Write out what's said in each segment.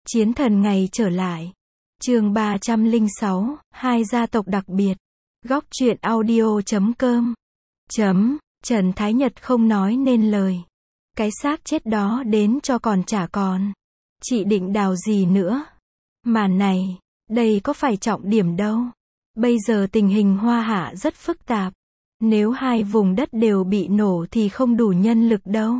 Chiến thần ngày trở lại. Chương 306, hai gia tộc đặc biệt. Góc truyện audio.com. Trần Thái Nhật không nói nên lời. Cái xác chết đó đến cho còn chả còn. Chị định đào gì nữa? Mà này, đây có phải trọng điểm đâu. Bây giờ tình hình Hoa Hạ rất phức tạp. Nếu hai vùng đất đều bị nổ thì không đủ nhân lực đâu.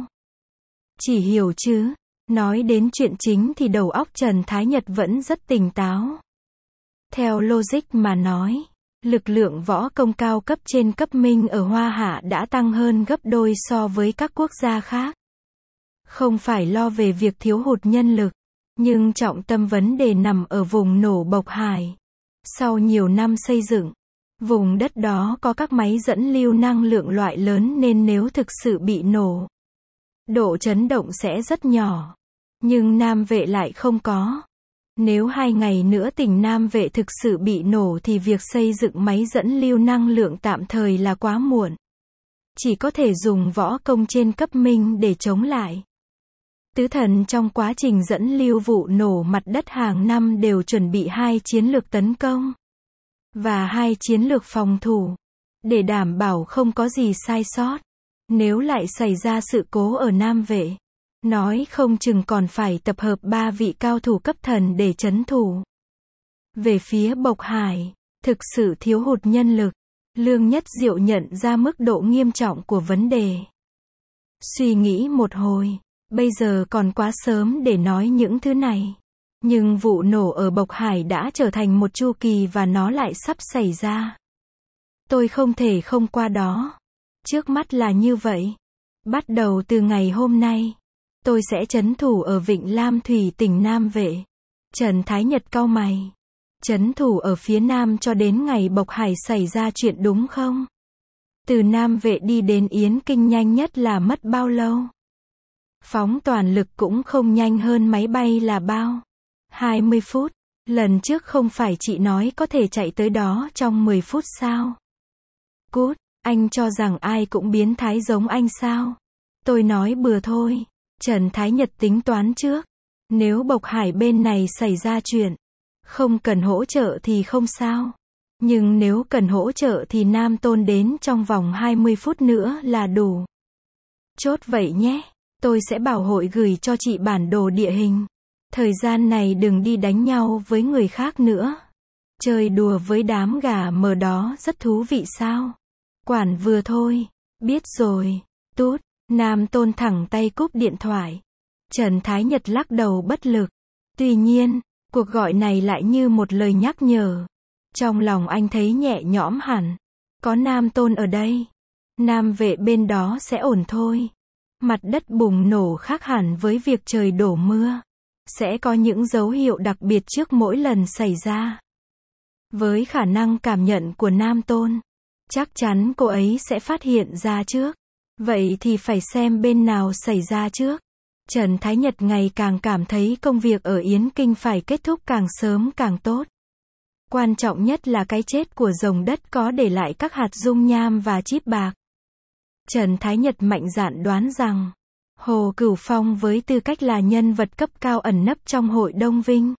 Chỉ hiểu chứ. Nói đến chuyện chính thì đầu óc Trần Thái Nhật vẫn rất tỉnh táo. Theo logic mà nói, lực lượng võ công cao cấp trên cấp minh ở Hoa Hạ đã tăng hơn gấp đôi so với các quốc gia khác. Không phải lo về việc thiếu hụt nhân lực, nhưng trọng tâm vấn đề nằm ở vùng nổ Bộc Hải. Sau nhiều năm xây dựng, vùng đất đó có các máy dẫn lưu năng lượng loại lớn nên nếu thực sự bị nổ, độ chấn động sẽ rất nhỏ. Nhưng Nam Vệ lại không có. Nếu 2 ngày nữa tỉnh Nam Vệ thực sự bị nổ thì việc xây dựng máy dẫn lưu năng lượng tạm thời là quá muộn. Chỉ có thể dùng võ công trên cấp minh để chống lại. Tứ thần trong quá trình dẫn lưu vụ nổ mặt đất hàng năm đều chuẩn bị 2 chiến lược tấn công và 2 chiến lược phòng thủ, để đảm bảo không có gì sai sót. Nếu lại xảy ra sự cố ở Nam Vệ, nói không chừng còn phải tập hợp 3 vị cao thủ cấp thần để trấn thủ. Về phía Bộc Hải, thực sự thiếu hụt nhân lực. Lương Nhất Diệu nhận ra mức độ nghiêm trọng của vấn đề. Suy nghĩ một hồi, bây giờ còn quá sớm để nói những thứ này. Nhưng vụ nổ ở Bộc Hải đã trở thành một chu kỳ và nó lại sắp xảy ra. Tôi không thể không qua đó. Trước mắt là như vậy. Bắt đầu từ ngày hôm nay, tôi sẽ trấn thủ ở Vịnh Lam Thủy tỉnh Nam Vệ. Trần Thái Nhật cau mày. Trấn thủ ở phía Nam cho đến ngày Bộc Hải xảy ra chuyện đúng không? Từ Nam Vệ đi đến Yến Kinh nhanh nhất là mất bao lâu? Phóng toàn lực cũng không nhanh hơn máy bay là bao? 20 phút. Lần trước không phải chị nói có thể chạy tới đó trong 10 phút sao? Cút, anh cho rằng ai cũng biến thái giống anh sao? Tôi nói bừa thôi. Trần Thái Nhật tính toán trước. Nếu Bộc Hải bên này xảy ra chuyện, không cần hỗ trợ thì không sao. Nhưng nếu cần hỗ trợ thì Nam Tôn đến trong vòng 20 phút nữa là đủ. Chốt vậy nhé. Tôi sẽ bảo hội gửi cho chị bản đồ địa hình. Thời gian này đừng đi đánh nhau với người khác nữa. Chơi đùa với đám gà mờ đó rất thú vị sao? Quản vừa thôi. Biết rồi. Tút. Nam Tôn thẳng tay cúp điện thoại. Trần Thái Nhật lắc đầu bất lực. Tuy nhiên, cuộc gọi này lại như một lời nhắc nhở. Trong lòng anh thấy nhẹ nhõm hẳn. Có Nam Tôn ở đây, Nam Vệ bên đó sẽ ổn thôi. Mặt đất bùng nổ khác hẳn với việc trời đổ mưa. Sẽ có những dấu hiệu đặc biệt trước mỗi lần xảy ra. Với khả năng cảm nhận của Nam Tôn, chắc chắn cô ấy sẽ phát hiện ra trước. Vậy thì phải xem bên nào xảy ra trước. Trần Thái Nhật ngày càng cảm thấy công việc ở Yến Kinh phải kết thúc càng sớm càng tốt. Quan trọng nhất là cái chết của rồng đất có để lại các hạt dung nham và chíp bạc. Trần Thái Nhật mạnh dạn đoán rằng, Hồ Cửu Phong với tư cách là nhân vật cấp cao ẩn nấp trong hội Đông Vinh,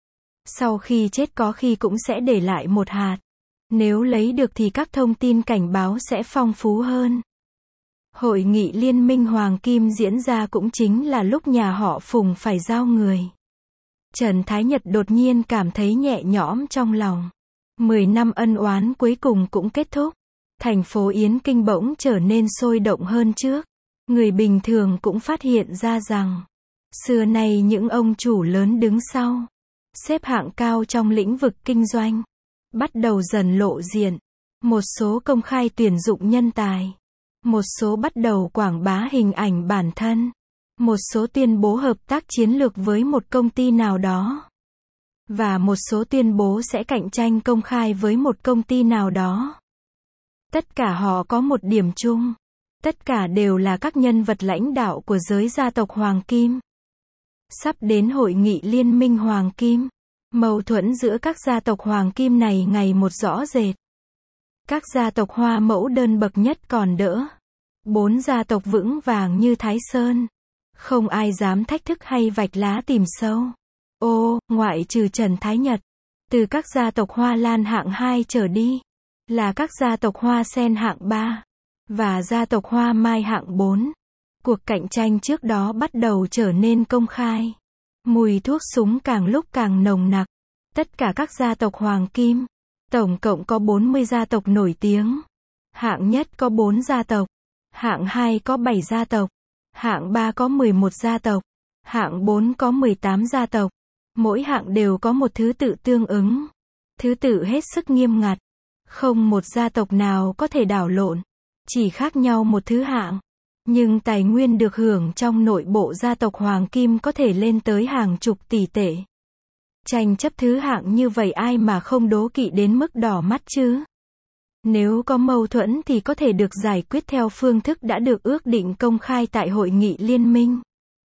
sau khi chết có khi cũng sẽ để lại một hạt. Nếu lấy được thì các thông tin cảnh báo sẽ phong phú hơn. Hội nghị Liên minh Hoàng Kim diễn ra cũng chính là lúc nhà họ Phùng phải giao người. Trần Thái Nhật đột nhiên cảm thấy nhẹ nhõm trong lòng. 10 năm ân oán cuối cùng cũng kết thúc. Thành phố Yến Kinh bỗng trở nên sôi động hơn trước. Người bình thường cũng phát hiện ra rằng, xưa nay những ông chủ lớn đứng sau, xếp hạng cao trong lĩnh vực kinh doanh, bắt đầu dần lộ diện. Một số công khai tuyển dụng nhân tài. Một số bắt đầu quảng bá hình ảnh bản thân. Một số tuyên bố hợp tác chiến lược với một công ty nào đó. Và một số tuyên bố sẽ cạnh tranh công khai với một công ty nào đó. Tất cả họ có một điểm chung. Tất cả đều là các nhân vật lãnh đạo của giới gia tộc Hoàng Kim. Sắp đến hội nghị Liên minh Hoàng Kim. Mâu thuẫn giữa các gia tộc Hoàng Kim này ngày một rõ rệt. Các gia tộc Hoa Mẫu đơn bậc nhất còn đỡ. 4 gia tộc vững vàng như Thái Sơn. Không ai dám thách thức hay vạch lá tìm sâu. Ngoại trừ Trần Thái Nhật, từ các gia tộc Hoa Lan hạng 2 trở đi, là các gia tộc Hoa Sen hạng 3, và gia tộc Hoa Mai hạng 4. Cuộc cạnh tranh trước đó bắt đầu trở nên công khai. Mùi thuốc súng càng lúc càng nồng nặc. Tất cả các gia tộc Hoàng Kim, tổng cộng có 40 gia tộc nổi tiếng. Hạng nhất có 4 gia tộc, hạng 2 có 7 gia tộc, hạng 3 có 11 gia tộc, hạng 4 có 18 gia tộc. Mỗi hạng đều có một thứ tự tương ứng. Thứ tự hết sức nghiêm ngặt. Không một gia tộc nào có thể đảo lộn. Chỉ khác nhau một thứ hạng. Nhưng tài nguyên được hưởng trong nội bộ gia tộc Hoàng Kim có thể lên tới hàng chục tỷ tệ. Tranh chấp thứ hạng như vậy ai mà không đố kỵ đến mức đỏ mắt chứ? Nếu có mâu thuẫn thì có thể được giải quyết theo phương thức đã được ước định công khai tại hội nghị liên minh.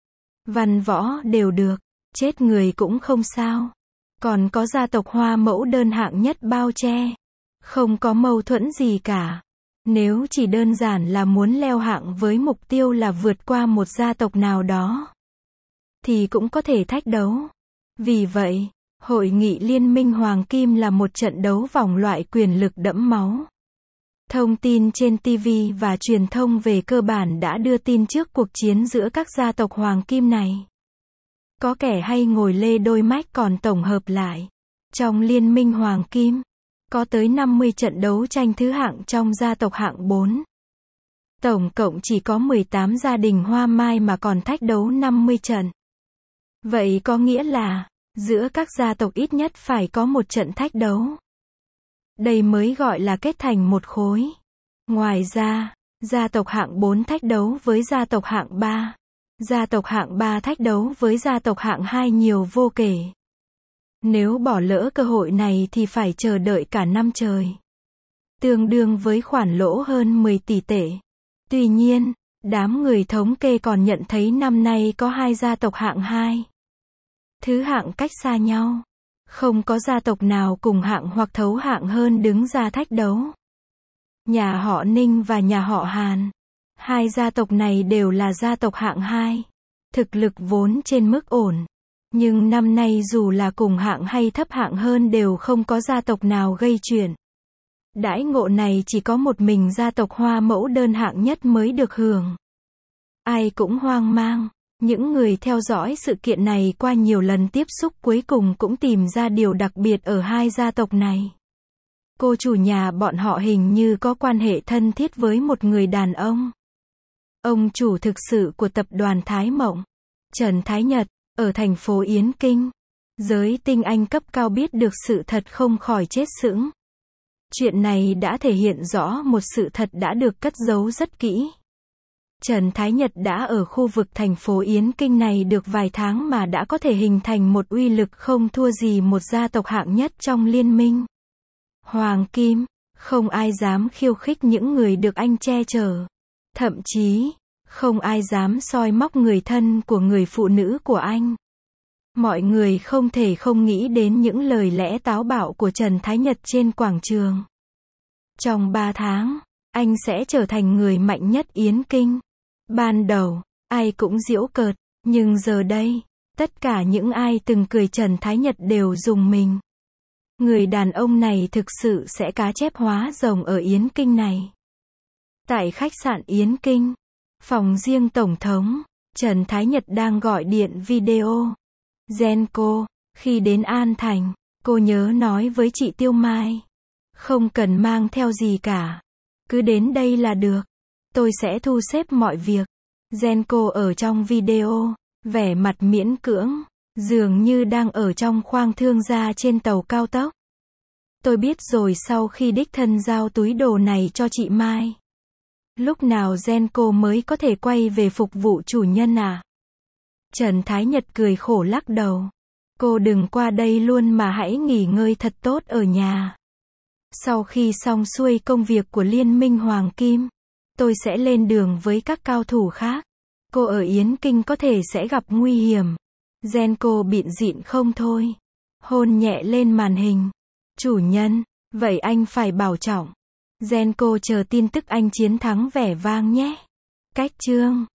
Văn võ đều được, chết người cũng không sao. Còn có gia tộc Hoa Mẫu đơn hạng nhất bao che. Không có mâu thuẫn gì cả. Nếu chỉ đơn giản là muốn leo hạng với mục tiêu là vượt qua một gia tộc nào đó, thì cũng có thể thách đấu. Vì vậy, Hội nghị Liên minh Hoàng Kim là một trận đấu vòng loại quyền lực đẫm máu. Thông tin trên TV và truyền thông về cơ bản đã đưa tin trước cuộc chiến giữa các gia tộc Hoàng Kim này. Có kẻ hay ngồi lê đôi mách còn tổng hợp lại. Trong Liên minh Hoàng Kim, có tới 50 trận đấu tranh thứ hạng trong gia tộc hạng 4. Tổng cộng chỉ có 18 gia đình Hoa Mai mà còn thách đấu 50 trận. Vậy có nghĩa là, giữa các gia tộc ít nhất phải có một trận thách đấu. Đây mới gọi là kết thành một khối. Ngoài ra, gia tộc hạng 4 thách đấu với gia tộc hạng 3. Gia tộc hạng 3 thách đấu với gia tộc hạng 2 nhiều vô kể. Nếu bỏ lỡ cơ hội này thì phải chờ đợi cả năm trời. Tương đương với khoản lỗ hơn 10 tỷ tệ. Tuy nhiên, đám người thống kê còn nhận thấy năm nay có 2 gia tộc hạng 2. Thứ hạng cách xa nhau. Không có gia tộc nào cùng hạng hoặc thấu hạng hơn đứng ra thách đấu. Nhà họ Ninh và nhà họ Hàn. 2 gia tộc này đều là gia tộc hạng 2. Thực lực vốn trên mức ổn. Nhưng năm nay dù là cùng hạng hay thấp hạng hơn đều không có gia tộc nào gây chuyện. Đãi ngộ này chỉ có một mình gia tộc Hoa Mẫu đơn hạng nhất mới được hưởng. Ai cũng hoang mang. Những người theo dõi sự kiện này qua nhiều lần tiếp xúc cuối cùng cũng tìm ra điều đặc biệt ở 2 gia tộc này. Cô chủ nhà bọn họ hình như có quan hệ thân thiết với một người đàn ông. Ông chủ thực sự của tập đoàn Thái Mộng, Trần Thái Nhật, ở thành phố Yến Kinh. Giới tinh anh cấp cao biết được sự thật không khỏi chết sững. Chuyện này đã thể hiện rõ một sự thật đã được cất giấu rất kỹ. Trần Thái Nhật đã ở khu vực thành phố Yến Kinh này được vài tháng mà đã có thể hình thành một uy lực không thua gì một gia tộc hạng nhất trong liên minh Hoàng Kim. Không ai dám khiêu khích những người được anh che chở. Thậm chí, không ai dám soi móc người thân của người phụ nữ của anh. Mọi người không thể không nghĩ đến những lời lẽ táo bạo của Trần Thái Nhật trên quảng trường. Trong 3 tháng, anh sẽ trở thành người mạnh nhất Yến Kinh. Ban đầu, ai cũng giễu cợt, nhưng giờ đây, tất cả những ai từng cười Trần Thái Nhật đều rùng mình. Người đàn ông này thực sự sẽ cá chép hóa rồng ở Yến Kinh này. Tại khách sạn Yến Kinh, phòng riêng Tổng thống, Trần Thái Nhật đang gọi điện video. Genco, khi đến An Thành, cô nhớ nói với chị Tiêu Mai. Không cần mang theo gì cả. Cứ đến đây là được. Tôi sẽ thu xếp mọi việc. Genco ở trong video, vẻ mặt miễn cưỡng, dường như đang ở trong khoang thương gia trên tàu cao tốc. Tôi biết rồi sau khi đích thân giao túi đồ này cho chị Mai. Lúc nào Genco mới có thể quay về phục vụ chủ nhân à? Trần Thái Nhật cười khổ lắc đầu. Cô đừng qua đây luôn mà hãy nghỉ ngơi thật tốt ở nhà. Sau khi xong xuôi công việc của Liên minh Hoàng Kim, tôi sẽ lên đường với các cao thủ khác. Cô ở Yến Kinh có thể sẽ gặp nguy hiểm. Genco bịn dịn không thôi. Hôn nhẹ lên màn hình. Chủ nhân, vậy anh phải bảo trọng. Genco chờ tin tức anh chiến thắng vẻ vang nhé. Cách chương